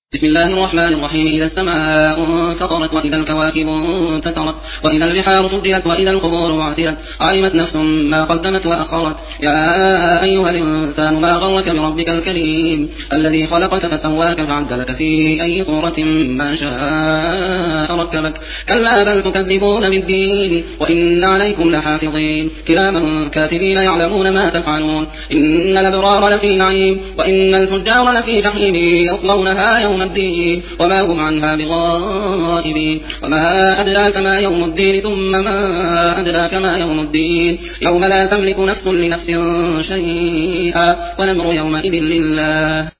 بسم الله الرحمن الرحيم. إذا السماء انفطرت وإذا الكواكب انتثرت وإذا البحار سجرت وإذا القبور بعثرت علمت نفس ما قدمت وأخرت. يا أيها الإنسان ما غرك بربك الكريم الذي خلقك فسواك فعدلك في أي صورة ما شاء ركبك. كلا بل تكذبون بالدين وإن عليكم لحافظين كراما كاتبين يعلمون ما تفعلون. إن الأبرار لفي نعيم وإن الفجار لفي جحيم يصلونها يوم الدين وما هم عنها بغائبين. وما أدراك ما يوم الدين ثم ما أدراك ما يوم الدين يوم لا تملك نفس لنفس شيئا والأمر يومئذ لله.